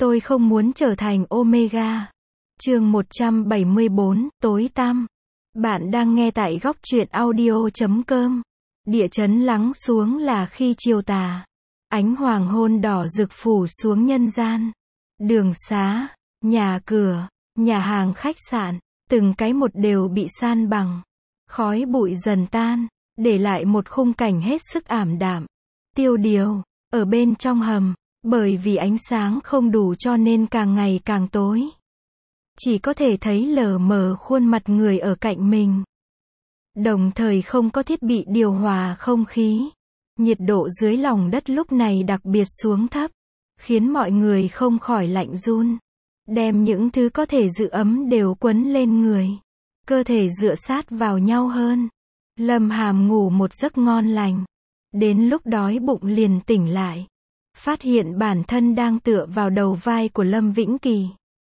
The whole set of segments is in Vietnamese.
Tôi không muốn trở thành Omega. Chương 174, tối tăm. Bạn đang nghe tại góc truyện audio.com. Địa chấn lắng xuống là khi chiều tà. Ánh hoàng hôn đỏ rực phủ xuống nhân gian. Đường xá, nhà cửa, nhà hàng khách sạn, từng cái một đều bị san bằng. Khói bụi dần tan, để lại một khung cảnh hết sức ảm đạm. Tiêu điều, ở bên trong hầm, bởi vì ánh sáng không đủ cho nên càng ngày càng tối. Chỉ có thể thấy lờ mờ khuôn mặt người ở cạnh mình. Đồng thời không có thiết bị điều hòa không khí. Nhiệt độ dưới lòng đất lúc này đặc biệt xuống thấp, khiến mọi người không khỏi lạnh run. Đem những thứ có thể giữ ấm đều quấn lên người. Cơ thể dựa sát vào nhau hơn. Lâm Hàm ngủ một giấc ngon lành. Đến lúc đói bụng liền tỉnh lại. Phát hiện bản thân đang tựa vào đầu vai của Lâm Vĩnh Kỳ.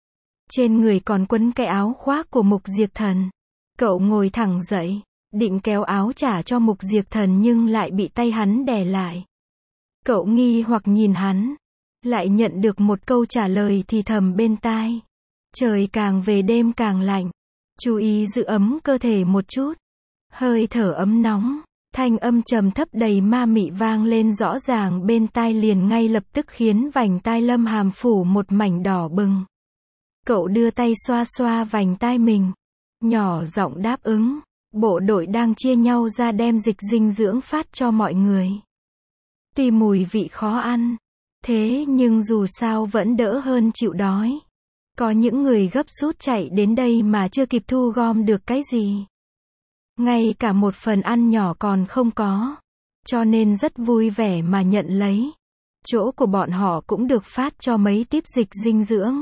Trên người còn quấn cái áo khoác của Mục Diệt Thần. Cậu ngồi thẳng dậy, định kéo áo trả cho Mục Diệt Thần nhưng lại bị tay hắn đè lại. Cậu nghi hoặc nhìn hắn, lại nhận được một câu trả lời thì thầm bên tai. Trời càng về đêm càng lạnh, chú ý giữ ấm cơ thể một chút. Hơi thở ấm nóng, thanh âm trầm thấp đầy ma mị vang lên rõ ràng bên tai liền ngay lập tức khiến vành tai Lâm Hàm phủ một mảnh đỏ bừng. Cậu đưa tay xoa xoa vành tai mình, nhỏ giọng đáp ứng. Bộ đội đang chia nhau ra đem dịch dinh dưỡng phát cho mọi người. Tuy mùi vị khó ăn, thế nhưng dù sao vẫn đỡ hơn chịu đói. Có những người gấp rút chạy đến đây mà chưa kịp thu gom được cái gì. Ngay cả một phần ăn nhỏ còn không có. Cho nên rất vui vẻ mà nhận lấy. Chỗ của bọn họ cũng được phát cho mấy tiếp dịch dinh dưỡng.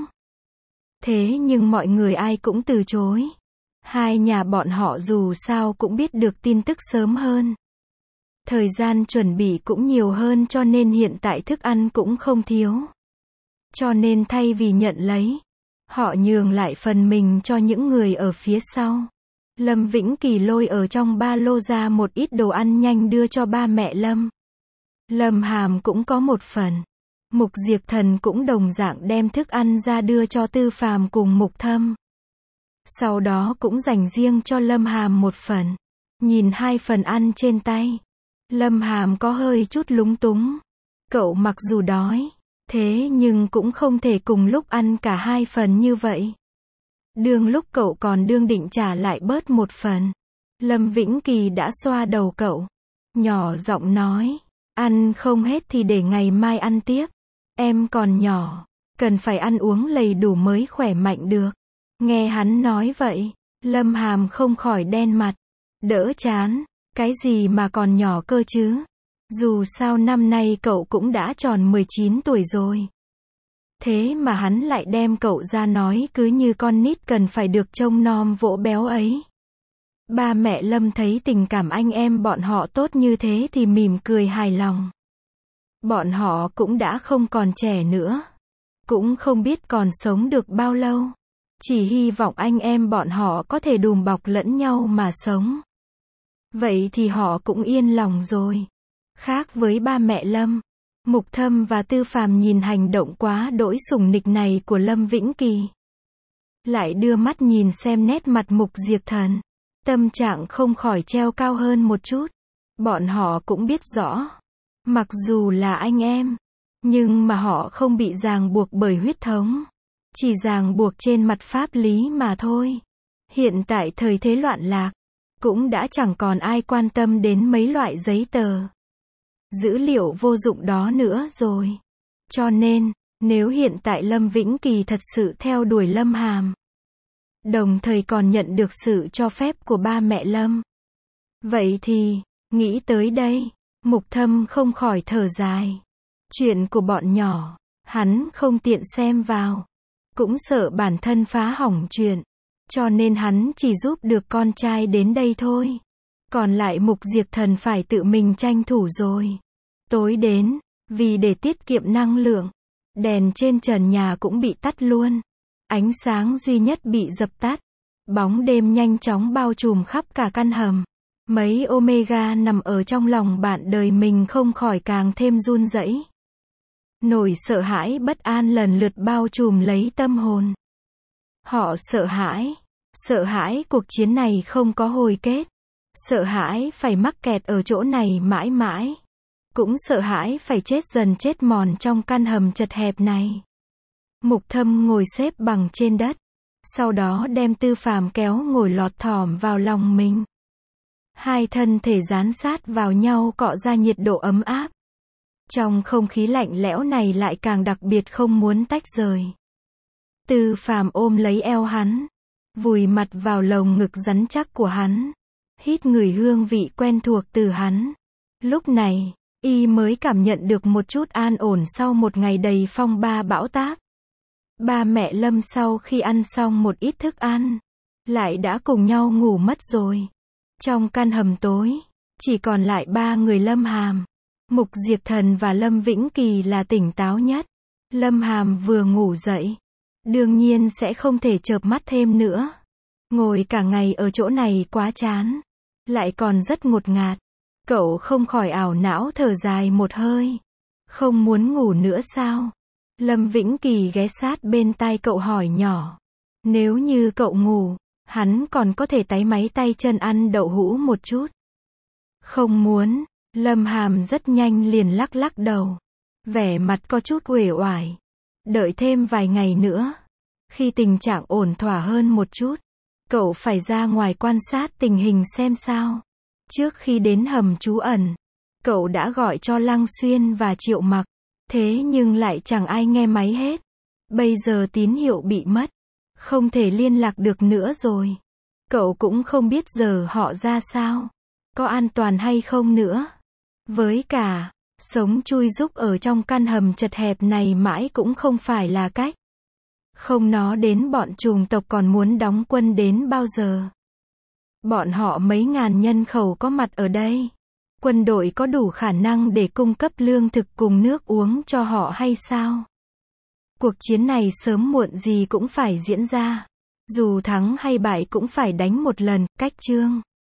Thế nhưng mọi người ai cũng từ chối. Hai nhà bọn họ dù sao cũng biết được tin tức sớm hơn. Thời gian chuẩn bị cũng nhiều hơn cho nên hiện tại thức ăn cũng không thiếu. Cho nên thay vì nhận lấy, họ nhường lại phần mình cho những người ở phía sau. Lâm Vĩnh Kỳ lôi ở trong ba lô ra một ít đồ ăn nhanh đưa cho ba mẹ Lâm. Lâm Hàm cũng có một phần. Mục Diệt Thần cũng đồng dạng đem thức ăn ra đưa cho Tư Phàm cùng Mục Thâm. Sau đó cũng dành riêng cho Lâm Hàm một phần. Nhìn hai phần ăn trên tay, Lâm Hàm có hơi chút lúng túng. Cậu mặc dù đói, thế nhưng cũng không thể cùng lúc ăn cả hai phần như vậy. Đương lúc cậu còn đương định trả lại bớt một phần, Lâm Vĩnh Kỳ đã xoa đầu cậu, nhỏ giọng nói, ăn không hết thì để ngày mai ăn tiếp. Em còn nhỏ, cần phải ăn uống đầy đủ mới khỏe mạnh được. Nghe hắn nói vậy, Lâm Hàm không khỏi đen mặt, đỡ chán, cái gì mà còn nhỏ cơ chứ? Dù sao năm nay cậu cũng đã tròn 19 tuổi rồi. Thế mà hắn lại đem cậu ra nói cứ như con nít cần phải được trông nom vỗ béo ấy. Ba mẹ Lâm thấy tình cảm anh em bọn họ tốt như thế thì mỉm cười hài lòng. Bọn họ cũng đã không còn trẻ nữa. Cũng không biết còn sống được bao lâu. Chỉ hy vọng anh em bọn họ có thể đùm bọc lẫn nhau mà sống. Vậy thì họ cũng yên lòng rồi. Khác với ba mẹ Lâm, Mục Thâm và Tư Phàm nhìn hành động quá đỗi sủng nịch này của Lâm Vĩnh Kỳ. Lại đưa mắt nhìn xem nét mặt Mục Diệt Thần. Tâm trạng không khỏi treo cao hơn một chút. Bọn họ cũng biết rõ. Mặc dù là anh em, nhưng mà họ không bị ràng buộc bởi huyết thống. Chỉ ràng buộc trên mặt pháp lý mà thôi. Hiện tại thời thế loạn lạc, cũng đã chẳng còn ai quan tâm đến mấy loại giấy tờ, dữ liệu vô dụng đó nữa rồi. Cho nên, nếu hiện tại Lâm Vĩnh Kỳ thật sự theo đuổi Lâm Hàm, đồng thời còn nhận được sự cho phép của ba mẹ Lâm, vậy thì, nghĩ tới đây, Mục Thâm không khỏi thở dài. Chuyện của bọn nhỏ, hắn không tiện xem vào. Cũng sợ bản thân phá hỏng chuyện. Cho nên hắn chỉ giúp được con trai đến đây thôi. Còn lại Mục Diệt Thần phải tự mình tranh thủ rồi. Tối đến, vì để tiết kiệm năng lượng, đèn trên trần nhà cũng bị tắt luôn. Ánh sáng duy nhất bị dập tắt. Bóng đêm nhanh chóng bao trùm khắp cả căn hầm. Mấy Omega nằm ở trong lòng bạn đời mình không khỏi càng thêm run rẩy. Nỗi sợ hãi bất an lần lượt bao trùm lấy tâm hồn. Họ sợ hãi cuộc chiến này không có hồi kết. Sợ hãi phải mắc kẹt ở chỗ này mãi mãi. Cũng sợ hãi phải chết dần chết mòn trong căn hầm chật hẹp này. Mục Thâm ngồi xếp bằng trên đất. Sau đó đem Tư Phàm kéo ngồi lọt thỏm vào lòng mình. Hai thân thể dán sát vào nhau cọ ra nhiệt độ ấm áp. Trong không khí lạnh lẽo này lại càng đặc biệt không muốn tách rời. Tư Phàm ôm lấy eo hắn. Vùi mặt vào lồng ngực rắn chắc của hắn. Hít ngửi hương vị quen thuộc từ hắn. Lúc này, y mới cảm nhận được một chút an ổn sau một ngày đầy phong ba bão táp. Ba mẹ Lâm sau khi ăn xong một ít thức ăn, lại đã cùng nhau ngủ mất rồi. Trong căn hầm tối, chỉ còn lại ba người Lâm Hàm, Mục Diệp Thần và Lâm Vĩnh Kỳ là tỉnh táo nhất. Lâm Hàm vừa ngủ dậy, đương nhiên sẽ không thể chợp mắt thêm nữa. Ngồi cả ngày ở chỗ này quá chán, lại còn rất ngột ngạt. Cậu không khỏi ảo não thở dài một hơi. Không muốn ngủ nữa sao? Lâm Vĩnh Kỳ ghé sát bên tai cậu hỏi nhỏ. Nếu như cậu ngủ, hắn còn có thể táy máy tay chân ăn đậu hũ một chút. Không muốn. Lâm Hàm rất nhanh liền lắc lắc đầu. Vẻ mặt có chút uể oải. Đợi thêm vài ngày nữa. Khi tình trạng ổn thỏa hơn một chút, cậu phải ra ngoài quan sát tình hình xem sao. Trước khi đến hầm trú ẩn, cậu đã gọi cho Lăng Xuyên và Triệu Mặc. Thế nhưng lại chẳng ai nghe máy hết. Bây giờ tín hiệu bị mất. Không thể liên lạc được nữa rồi. Cậu cũng không biết giờ họ ra sao. Có an toàn hay không nữa. Với cả, sống chui rúc ở trong căn hầm chật hẹp này mãi cũng không phải là cách. Không nói đến bọn chủng tộc còn muốn đóng quân đến bao giờ. Bọn họ mấy ngàn nhân khẩu có mặt ở đây. Quân đội có đủ khả năng để cung cấp lương thực cùng nước uống cho họ hay sao? Cuộc chiến này sớm muộn gì cũng phải diễn ra. Dù thắng hay bại cũng phải đánh một lần, cách chương.